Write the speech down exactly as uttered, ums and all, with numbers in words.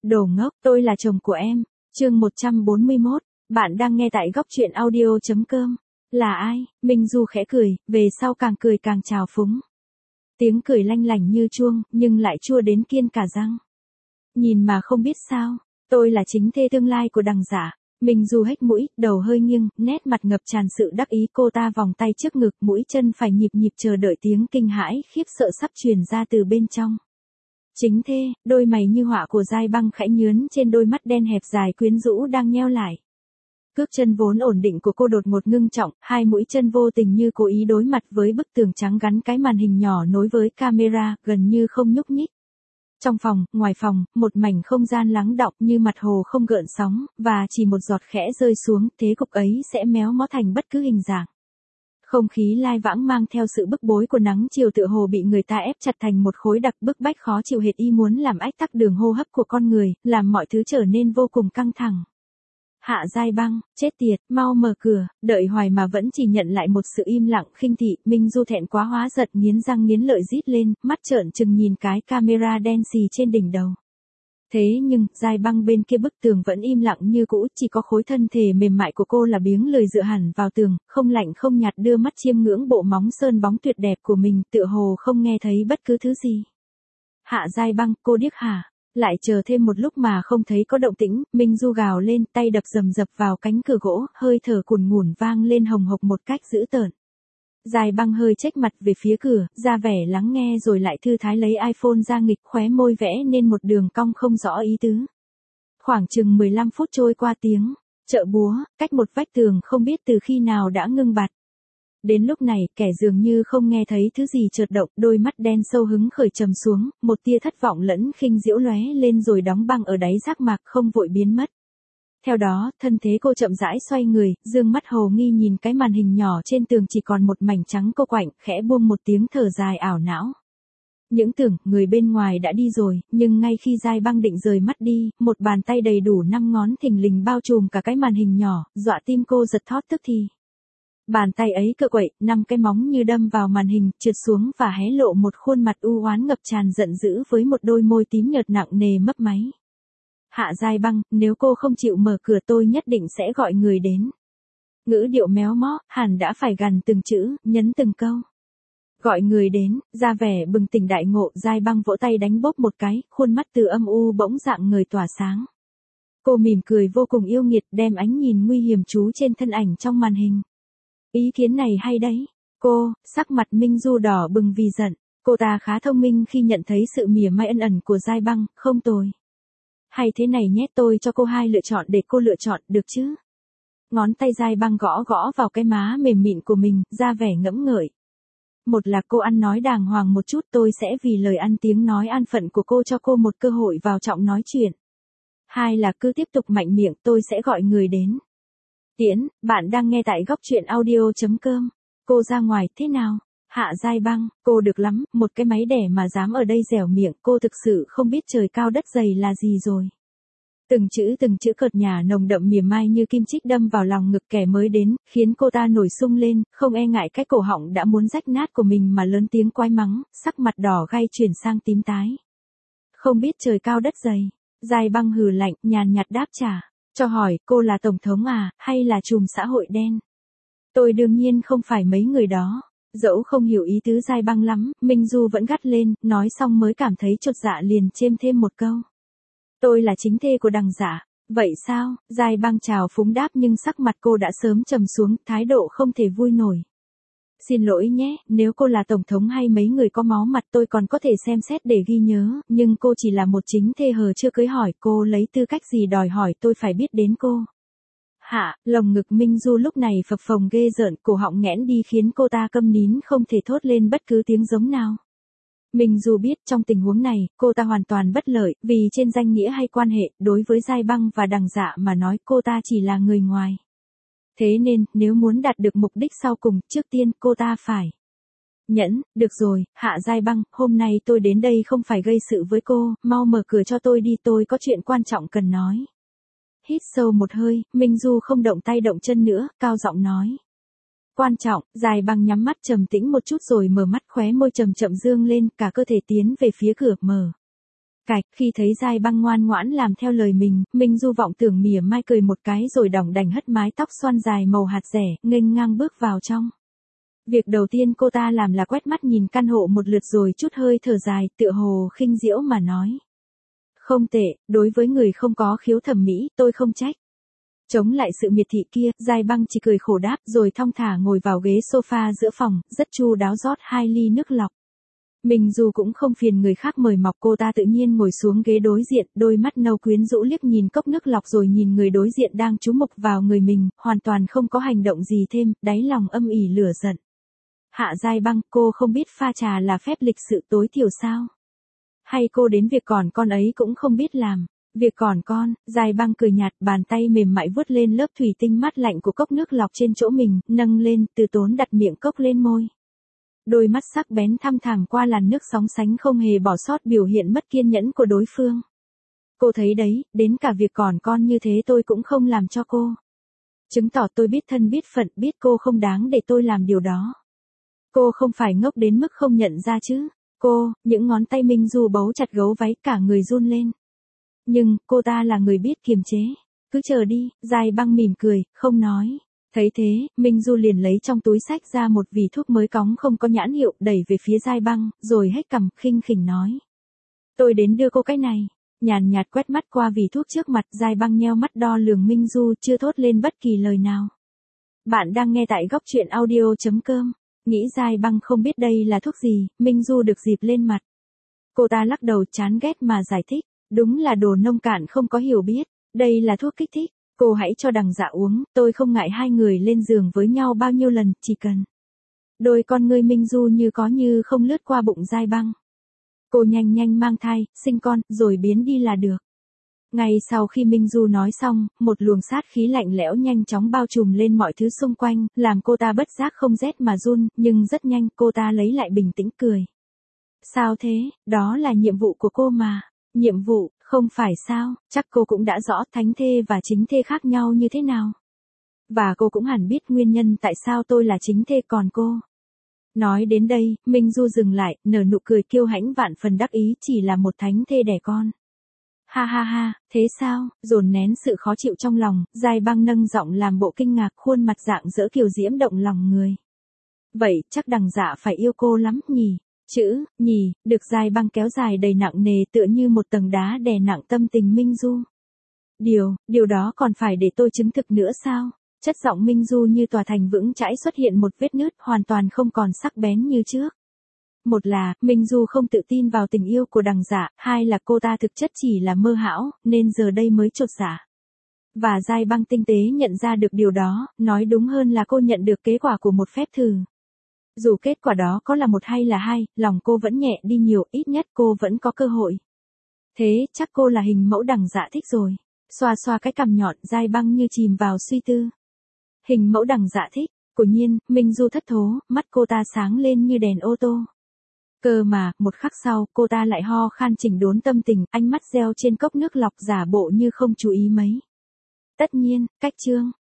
Đồ ngốc, tôi là chồng của em. Chương một trăm bốn mươi mốt, bạn đang nghe tại góc truyện audio chấm com. Là ai? Minh Du khẽ cười, về sau càng cười càng trào phúng. Tiếng cười lanh lảnh như chuông, nhưng lại chua đến kiên cả răng. Nhìn mà không biết sao, tôi là chính thê tương lai của Đằng Dạ. Minh Du hếch mũi, đầu hơi nghiêng, nét mặt ngập tràn sự đắc ý, cô ta vòng tay trước ngực, mũi chân phải nhịp nhịp chờ đợi tiếng kinh hãi, khiếp sợ sắp truyền ra từ bên trong. Chính thê, đôi mày như họa của Giai Băng khẽ nhướn trên đôi mắt đen hẹp dài quyến rũ đang nheo lại. Cước chân vốn ổn định của cô đột ngột ngưng trọng, hai mũi chân vô tình như cố ý đối mặt với bức tường trắng gắn cái màn hình nhỏ nối với camera, gần như không nhúc nhích. Trong phòng, ngoài phòng, một mảnh không gian lắng đọng như mặt hồ không gợn sóng, và chỉ một giọt khẽ rơi xuống, thế cục ấy sẽ méo mó thành bất cứ hình dạng. Không khí lai vãng mang theo sự bức bối của nắng chiều tựa hồ bị người ta ép chặt thành một khối đặc bức bách khó chịu hệt y muốn làm ách tắc đường hô hấp của con người, làm mọi thứ trở nên vô cùng căng thẳng. Hạ Giai Băng, chết tiệt, mau mở cửa, đợi hoài mà vẫn chỉ nhận lại một sự im lặng khinh thị. Minh Du thẹn quá hóa giận, nghiến răng nghiến lợi rít lên, mắt trợn trừng nhìn cái camera đen xì trên đỉnh đầu. Thế nhưng, Giai Băng bên kia bức tường vẫn im lặng như cũ, chỉ có khối thân thể mềm mại của cô là biếng lười dựa hẳn vào tường, không lạnh không nhạt đưa mắt chiêm ngưỡng bộ móng sơn bóng tuyệt đẹp của mình, tựa hồ không nghe thấy bất cứ thứ gì. Hạ Giai Băng, cô điếc hả? Lại chờ thêm một lúc mà không thấy có động tĩnh, Minh Du gào lên, tay đập rầm rập vào cánh cửa gỗ, hơi thở cùn ngủn vang lên hồng hộc một cách dữ tợn. Giai Băng hơi chếch mặt về phía cửa, ra vẻ lắng nghe rồi lại thư thái lấy iPhone ra nghịch, khóe môi vẽ nên một đường cong không rõ ý tứ. Khoảng chừng mười lăm phút trôi qua, tiếng chợ búa, cách một vách tường không biết từ khi nào đã ngưng bặt. Đến lúc này, kẻ dường như không nghe thấy thứ gì chợt động, đôi mắt đen sâu hứng khởi trầm xuống, một tia thất vọng lẫn khinh diễu lóe lên rồi đóng băng ở đáy giác mạc không vội biến mất. Theo đó, thân thế cô chậm rãi xoay người, dương mắt hồ nghi nhìn cái màn hình nhỏ trên tường chỉ còn một mảnh trắng cô quạnh, khẽ buông một tiếng thở dài ảo não. Những tưởng, người bên ngoài đã đi rồi, nhưng ngay khi Giai Băng định rời mắt đi, một bàn tay đầy đủ năm ngón thình lình bao trùm cả cái màn hình nhỏ, dọa tim cô giật thót tức thì. Bàn tay ấy cựa quậy, năm cái móng như đâm vào màn hình, trượt xuống và hé lộ một khuôn mặt u oán ngập tràn giận dữ với một đôi môi tím nhợt nặng nề mấp máy. Hạ Giai Băng, nếu cô không chịu mở cửa tôi nhất định sẽ gọi người đến. Ngữ điệu méo mó, hẳn đã phải gằn từng chữ, nhấn từng câu. Gọi người đến, ra vẻ bừng tỉnh đại ngộ, Giai Băng vỗ tay đánh bốp một cái, khuôn mắt từ âm u bỗng rạng ngời tỏa sáng. Cô mỉm cười vô cùng yêu nghiệt, đem ánh nhìn nguy hiểm trú trên thân ảnh trong màn hình. Ý kiến này hay đấy. Cô, sắc mặt Minh Du đỏ bừng vì giận. Cô ta khá thông minh khi nhận thấy sự mỉa mai ân ẩn của Giai Băng, không tồi. Hay thế này nhé, tôi cho cô hai lựa chọn để cô lựa chọn, được chứ? Ngón tay Giai Băng gõ gõ vào cái má mềm mịn của mình, ra vẻ ngẫm ngợi. Một là cô ăn nói đàng hoàng một chút, tôi sẽ vì lời ăn tiếng nói an phận của cô cho cô một cơ hội vào trọng nói chuyện. Hai là cứ tiếp tục mạnh miệng, tôi sẽ gọi người đến. Tiễn, bạn đang nghe tại góc truyện audio chấm com. Cô ra ngoài, thế nào? Hạ Giai Băng, cô được lắm, một cái máy đẻ mà dám ở đây dẻo miệng, cô thực sự không biết trời cao đất dày là gì rồi. Từng chữ từng chữ cợt nhả nồng đậm mỉa mai như kim chích đâm vào lòng ngực kẻ mới đến, khiến cô ta nổi sung lên, không e ngại cái cổ họng đã muốn rách nát của mình mà lớn tiếng quái mắng, sắc mặt đỏ gay chuyển sang tím tái. Không biết trời cao đất dày. Giai Băng hừ lạnh, nhàn nhạt đáp trả. Cho hỏi, cô là tổng thống à, hay là trùm xã hội đen? Tôi đương nhiên không phải mấy người đó. Dẫu không hiểu ý tứ Giai Băng lắm, Minh Du vẫn gắt lên, nói xong mới cảm thấy chột dạ liền chêm thêm một câu. Tôi là chính thê của Đằng Dạ. Vậy sao? Giai Băng chào phúng đáp nhưng sắc mặt cô đã sớm trầm xuống, thái độ không thể vui nổi. Xin lỗi nhé, nếu cô là tổng thống hay mấy người có máu mặt tôi còn có thể xem xét để ghi nhớ, nhưng cô chỉ là một chính thê hờ chưa cưới hỏi, cô lấy tư cách gì đòi hỏi tôi phải biết đến cô. Hạ, lồng ngực Minh Du lúc này phập phồng ghê rợn, cổ họng nghẽn đi khiến cô ta câm nín không thể thốt lên bất cứ tiếng giống nào. Minh Du biết trong tình huống này, cô ta hoàn toàn bất lợi, vì trên danh nghĩa hay quan hệ, đối với Giai Băng và Đằng Dạ mà nói cô ta chỉ là người ngoài. Thế nên, nếu muốn đạt được mục đích sau cùng, trước tiên cô ta phải nhẫn. Được rồi, Hạ Giai Băng, hôm nay tôi đến đây không phải gây sự với cô, mau mở cửa cho tôi đi, tôi có chuyện quan trọng cần nói. Hít sâu một hơi, Minh Du không động tay động chân nữa, cao giọng nói. Quan trọng, Giai Băng nhắm mắt trầm tĩnh một chút rồi mở mắt, khóe môi chậm chậm dương lên, cả cơ thể tiến về phía cửa, mở. Cạch, khi thấy Giai Băng ngoan ngoãn làm theo lời mình, Minh Du vọng tưởng mỉa mai cười một cái rồi đỏng đành hất mái tóc xoăn dài màu hạt rẻ, nghênh ngang bước vào trong. Việc đầu tiên cô ta làm là quét mắt nhìn căn hộ một lượt rồi chút hơi thở dài, tựa hồ khinh diễu mà nói. Không tệ, đối với người không có khiếu thẩm mỹ, tôi không trách. Chống lại sự miệt thị kia, Giai Băng chỉ cười khổ đáp rồi thong thả ngồi vào ghế sofa giữa phòng, rất chu đáo rót hai ly nước lọc. Mình dù cũng không phiền người khác mời mọc, cô ta tự nhiên ngồi xuống ghế đối diện, đôi mắt nâu quyến rũ liếc nhìn cốc nước lọc rồi nhìn người đối diện đang chú mục vào người mình, hoàn toàn không có hành động gì thêm, đáy lòng âm ỉ lửa giận. Hạ Giai Băng, cô không biết pha trà là phép lịch sự tối thiểu sao? Hay cô đến việc còn con ấy cũng không biết làm? Việc còn con, Giai Băng cười nhạt, bàn tay mềm mại vuốt lên lớp thủy tinh mát lạnh của cốc nước lọc trên chỗ mình, nâng lên, từ tốn đặt miệng cốc lên môi. Đôi mắt sắc bén thăm thẳm qua làn nước sóng sánh không hề bỏ sót biểu hiện mất kiên nhẫn của đối phương. Cô thấy đấy, đến cả việc còn con như thế tôi cũng không làm cho cô. Chứng tỏ tôi biết thân biết phận, biết cô không đáng để tôi làm điều đó. Cô không phải ngốc đến mức không nhận ra chứ. Cô, những ngón tay Minh Du bấu chặt gấu váy cả người run lên. Nhưng, cô ta là người biết kiềm chế. Cứ chờ đi, Giai Băng mỉm cười, không nói. Thấy thế, Minh Du liền lấy trong túi sách ra một vỉ thuốc mới cóng không có nhãn hiệu, đẩy về phía Giai Băng, rồi hét cằm, khinh khỉnh nói. Tôi đến đưa cô cái này. Nhàn nhạt quét mắt qua vỉ thuốc trước mặt, Giai Băng nheo mắt đo lường Minh Du, chưa thốt lên bất kỳ lời nào. Bạn đang nghe tại góc truyện audio chấm com. Nghĩ Giai Băng không biết đây là thuốc gì, Minh Du được dịp lên mặt. Cô ta lắc đầu chán ghét mà giải thích, đúng là đồ nông cạn không có hiểu biết, đây là thuốc kích thích, cô hãy cho Đằng Dạ uống, tôi không ngại hai người lên giường với nhau bao nhiêu lần, chỉ cần. Đôi con ngươi Minh Du như có như không lướt qua bụng Giai Băng. Cô nhanh nhanh mang thai, sinh con, rồi biến đi là được. Ngay sau khi Minh Du nói xong, một luồng sát khí lạnh lẽo nhanh chóng bao trùm lên mọi thứ xung quanh, làm cô ta bất giác không rét mà run, nhưng rất nhanh cô ta lấy lại bình tĩnh cười. Sao thế, đó là nhiệm vụ của cô mà. Nhiệm vụ, không phải sao, chắc cô cũng đã rõ thánh thê và chính thê khác nhau như thế nào. Và cô cũng hẳn biết nguyên nhân tại sao tôi là chính thê còn cô. Nói đến đây, Minh Du dừng lại, nở nụ cười kiêu hãnh vạn phần đắc ý, chỉ là một thánh thê đẻ con. Ha ha ha, thế sao, dồn nén sự khó chịu trong lòng, Giai Băng nâng giọng làm bộ kinh ngạc, khuôn mặt rạng rỡ kiều diễm động lòng người. Vậy, chắc Đằng Dạ phải yêu cô lắm nhỉ? Chữ, nhỉ, được Giai Băng kéo dài đầy nặng nề tựa như một tầng đá đè nặng tâm tình Minh Du. Điều, điều đó còn phải để tôi chứng thực nữa sao? Chất giọng Minh Du như tòa thành vững chãi xuất hiện một vết nứt hoàn toàn không còn sắc bén như trước. Một là, Minh Du không tự tin vào tình yêu của Đằng Dạ, hai là cô ta thực chất chỉ là mơ hão, nên giờ đây mới chột dạ. Và Giai Băng tinh tế nhận ra được điều đó, nói đúng hơn là cô nhận được kết quả của một phép thử. Dù kết quả đó có là một hay là hai, lòng cô vẫn nhẹ đi nhiều, ít nhất cô vẫn có cơ hội. Thế, chắc cô là hình mẫu Đằng Dạ thích rồi. Xoa xoa cái cằm nhọn, Giai Băng như chìm vào suy tư. Hình mẫu Đằng Dạ thích, quả nhiên, Minh Du thất thố, mắt cô ta sáng lên như đèn ô tô. Cơ mà, một khắc sau, cô ta lại ho khan chỉnh đốn tâm tình, ánh mắt reo trên cốc nước lọc giả bộ như không chú ý mấy. Tất nhiên, cách chương.